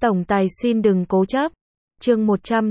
Tổng tài xin đừng cố chấp. Chương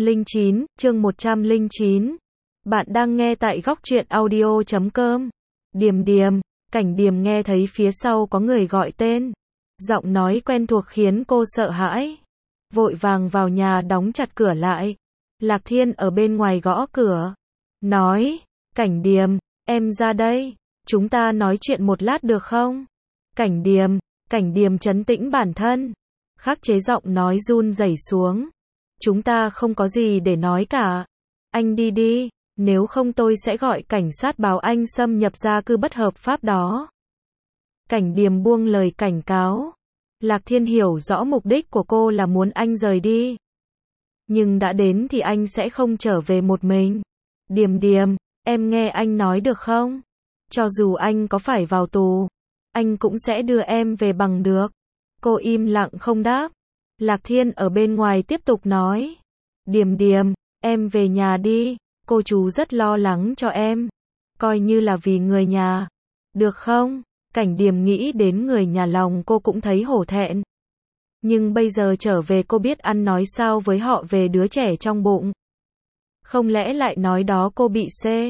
109. Bạn đang nghe tại góc truyện audio.com. Điềm Điềm, Cảnh Điềm nghe thấy phía sau có người gọi tên. Giọng nói quen thuộc khiến cô sợ hãi. Vội vàng vào nhà đóng chặt cửa lại. Lạc Thiên ở bên ngoài gõ cửa. Nói, Cảnh Điềm, em ra đây. Chúng ta nói chuyện một lát được không? Cảnh Điềm trấn tĩnh bản thân. Khắc chế giọng nói run rẩy xuống. Chúng ta không có gì để nói cả. Anh đi đi, nếu không tôi sẽ gọi cảnh sát báo anh xâm nhập gia cư bất hợp pháp đó. Cảnh Điềm buông lời cảnh cáo. Lạc Thiên hiểu rõ mục đích của cô là muốn anh rời đi. Nhưng đã đến thì anh sẽ không trở về một mình. Điềm, em nghe anh nói được không? Cho dù anh có phải vào tù, anh cũng sẽ đưa em về bằng được. Cô im lặng không đáp. Lạc Thiên ở bên ngoài tiếp tục nói. Điềm, em về nhà đi. Cô chú rất lo lắng cho em. Coi như là vì người nhà. Được không? Cảnh Điềm nghĩ đến người nhà lòng cô cũng thấy hổ thẹn. Nhưng bây giờ trở về cô biết ăn nói sao với họ về đứa trẻ trong bụng. Không lẽ lại nói đó cô bị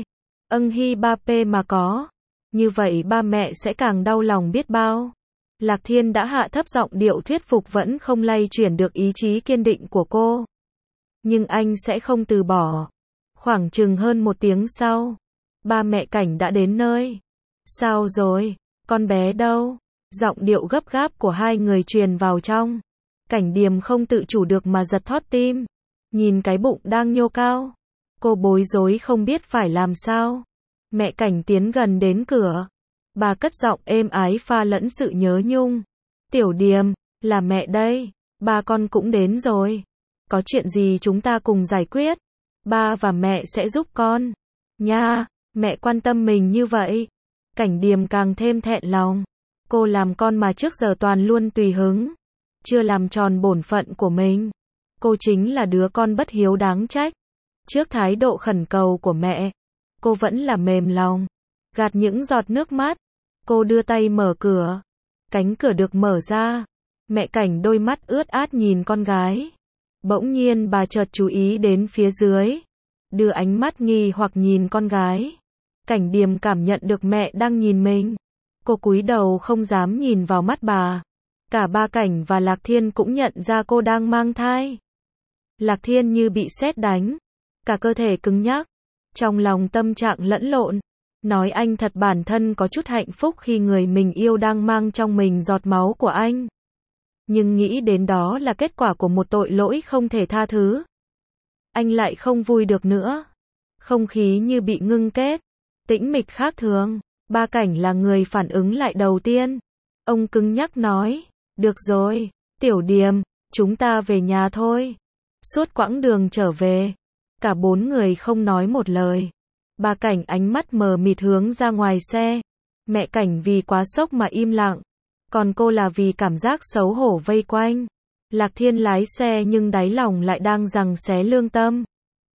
Hy ba p mà có. Như vậy ba mẹ sẽ càng đau lòng biết bao. Lạc Thiên đã hạ thấp giọng điệu thuyết phục vẫn không lay chuyển được ý chí kiên định của cô. Nhưng anh sẽ không từ bỏ. Khoảng chừng hơn một tiếng sau, ba mẹ Cảnh đã đến nơi. Sao rồi? Con bé đâu? Giọng điệu gấp gáp của hai người truyền vào trong. Cảnh Điềm không tự chủ được mà giật thót tim. Nhìn cái bụng đang nhô cao. Cô bối rối không biết phải làm sao. Mẹ Cảnh tiến gần đến cửa. Bà cất giọng êm ái pha lẫn sự nhớ nhung. Tiểu Điềm, là mẹ đây. Ba con cũng đến rồi. Có chuyện gì chúng ta cùng giải quyết. Ba và mẹ sẽ giúp con. Nha, mẹ quan tâm mình như vậy. Cảnh Điềm càng thêm thẹn lòng. Cô làm con mà trước giờ toàn luôn tùy hứng. Chưa làm tròn bổn phận của mình. Cô chính là đứa con bất hiếu đáng trách. Trước thái độ khẩn cầu của mẹ, cô vẫn là mềm lòng. Gạt những giọt nước mắt. Cô đưa tay mở cửa. Cánh cửa được mở ra. Mẹ Cảnh đôi mắt ướt át nhìn con gái. Bỗng nhiên bà chợt chú ý đến phía dưới. Đưa ánh mắt nghi hoặc nhìn con gái. Cảnh Điềm cảm nhận được mẹ đang nhìn mình. Cô cúi đầu không dám nhìn vào mắt bà. Cả ba Cảnh và Lạc Thiên cũng nhận ra cô đang mang thai. Lạc Thiên như bị sét đánh. Cả cơ thể cứng nhắc. Trong lòng tâm trạng lẫn lộn. Nói anh thật bản thân có chút hạnh phúc khi người mình yêu đang mang trong mình giọt máu của anh. Nhưng nghĩ đến đó là kết quả của một tội lỗi không thể tha thứ. Anh lại không vui được nữa. Không khí như bị ngưng kết. Tĩnh mịch khác thường. Ba Cảnh là người phản ứng lại đầu tiên. Ông cứng nhắc nói. Được rồi, Tiểu Điềm, chúng ta về nhà thôi. Suốt quãng đường trở về. Cả bốn người không nói một lời. Ba Cảnh ánh mắt mờ mịt hướng ra ngoài xe. Mẹ Cảnh vì quá sốc mà im lặng. Còn cô là vì cảm giác xấu hổ vây quanh. Lạc Thiên lái xe nhưng đáy lòng lại đang giằng xé lương tâm.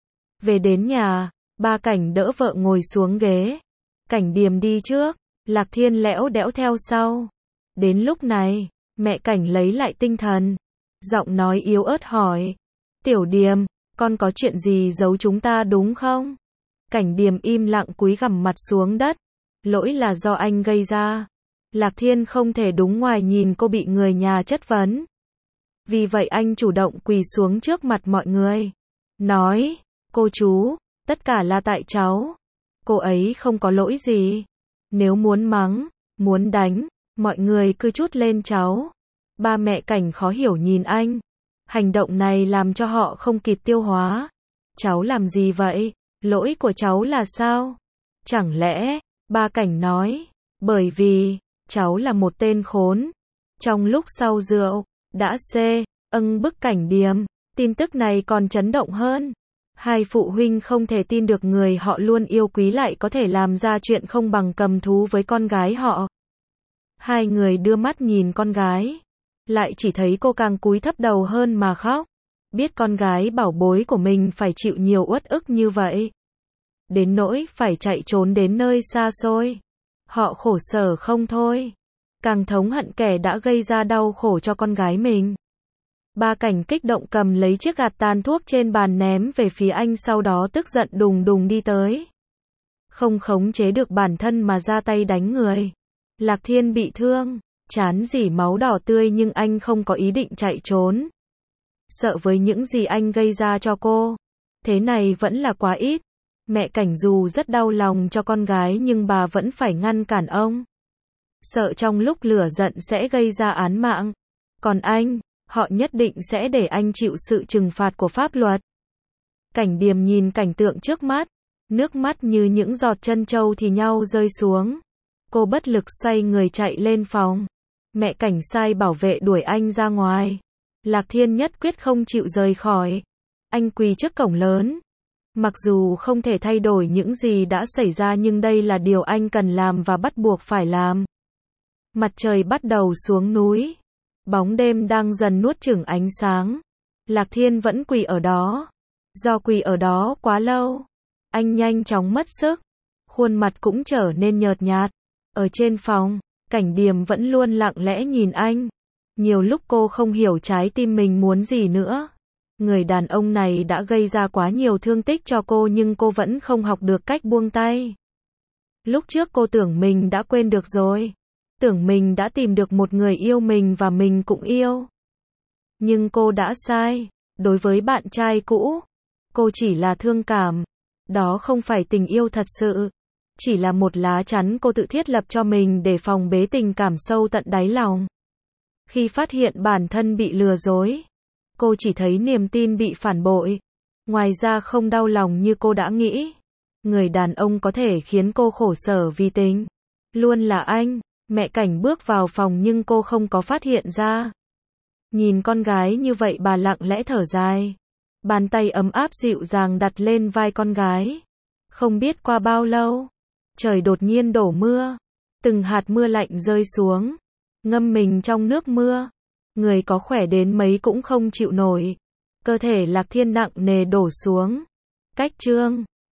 Về đến nhà, ba Cảnh đỡ vợ ngồi xuống ghế. Cảnh Điềm đi trước, Lạc Thiên lẽo đẽo theo sau. Đến lúc này, mẹ Cảnh lấy lại tinh thần. Giọng nói yếu ớt hỏi. Tiểu Điềm, con có chuyện gì giấu chúng ta đúng không? Cảnh Điềm im lặng cúi gằm mặt xuống đất. Lỗi là do anh gây ra. Lạc Thiên không thể đúng ngoài nhìn cô bị người nhà chất vấn. Vì vậy anh chủ động quỳ xuống trước mặt mọi người. Nói, cô chú, tất cả là tại cháu. Cô ấy không có lỗi gì. Nếu muốn mắng, muốn đánh, mọi người cứ trút lên cháu. Ba mẹ Cảnh khó hiểu nhìn anh. Hành động này làm cho họ không kịp tiêu hóa. Cháu làm gì vậy? Lỗi của cháu là sao? Chẳng lẽ, ba Cảnh nói, bởi vì, cháu là một tên khốn. Trong lúc sau rượu, đã bức Cảnh Điềm, tin tức này còn chấn động hơn. Hai phụ huynh không thể tin được người họ luôn yêu quý lại có thể làm ra chuyện không bằng cầm thú với con gái họ. Hai người đưa mắt nhìn con gái. Lại chỉ thấy cô càng cúi thấp đầu hơn mà khóc. Biết con gái bảo bối của mình phải chịu nhiều uất ức như vậy. Đến nỗi phải chạy trốn đến nơi xa xôi. Họ khổ sở không thôi. Càng thống hận kẻ đã gây ra đau khổ cho con gái mình. Ba Cảnh kích động cầm lấy chiếc gạt tàn thuốc trên bàn ném về phía anh, sau đó tức giận đùng đùng đi tới. Không khống chế được bản thân mà ra tay đánh người. Lạc Thiên bị thương, trán rỉ máu đỏ tươi nhưng anh không có ý định chạy trốn. Sợ với những gì anh gây ra cho cô. Thế này vẫn là quá ít. Mẹ Cảnh dù rất đau lòng cho con gái nhưng bà vẫn phải ngăn cản ông. Sợ trong lúc lửa giận sẽ gây ra án mạng. Còn anh, họ nhất định sẽ để anh chịu sự trừng phạt của pháp luật. Cảnh Điềm nhìn cảnh tượng trước mắt. Nước mắt như những giọt trân châu thì nhau rơi xuống. Cô bất lực xoay người chạy lên phòng. Mẹ Cảnh sai bảo vệ đuổi anh ra ngoài. Lạc Thiên nhất quyết không chịu rời khỏi. Anh quỳ trước cổng lớn. Mặc dù không thể thay đổi những gì đã xảy ra nhưng đây là điều anh cần làm và bắt buộc phải làm. Mặt trời bắt đầu xuống núi. Bóng đêm đang dần nuốt chửng ánh sáng. Lạc Thiên vẫn quỳ ở đó. Do quỳ ở đó quá lâu, anh nhanh chóng mất sức. Khuôn mặt cũng trở nên nhợt nhạt. Ở trên phòng, Cảnh Điềm vẫn luôn lặng lẽ nhìn anh. Nhiều lúc cô không hiểu trái tim mình muốn gì nữa. Người đàn ông này đã gây ra quá nhiều thương tích cho cô nhưng cô vẫn không học được cách buông tay. Lúc trước cô tưởng mình đã quên được rồi. Tưởng mình đã tìm được một người yêu mình và mình cũng yêu. Nhưng cô đã sai. Đối với bạn trai cũ, cô chỉ là thương cảm. Đó không phải tình yêu thật sự. Chỉ là một lá chắn cô tự thiết lập cho mình để phòng bế tình cảm sâu tận đáy lòng. Khi phát hiện bản thân bị lừa dối, cô chỉ thấy niềm tin bị phản bội. Ngoài ra không đau lòng như cô đã nghĩ. Người đàn ông có thể khiến cô khổ sở vì tình luôn là anh. Mẹ Cảnh bước vào phòng nhưng cô không có phát hiện ra. Nhìn con gái như vậy bà lặng lẽ thở dài. Bàn tay ấm áp dịu dàng đặt lên vai con gái. Không biết qua bao lâu, trời đột nhiên đổ mưa. Từng hạt mưa lạnh rơi xuống. Ngâm mình trong nước mưa. Người có khỏe đến mấy cũng không chịu nổi. Cơ thể Lạc Thiên nặng nề đổ xuống. Cách chương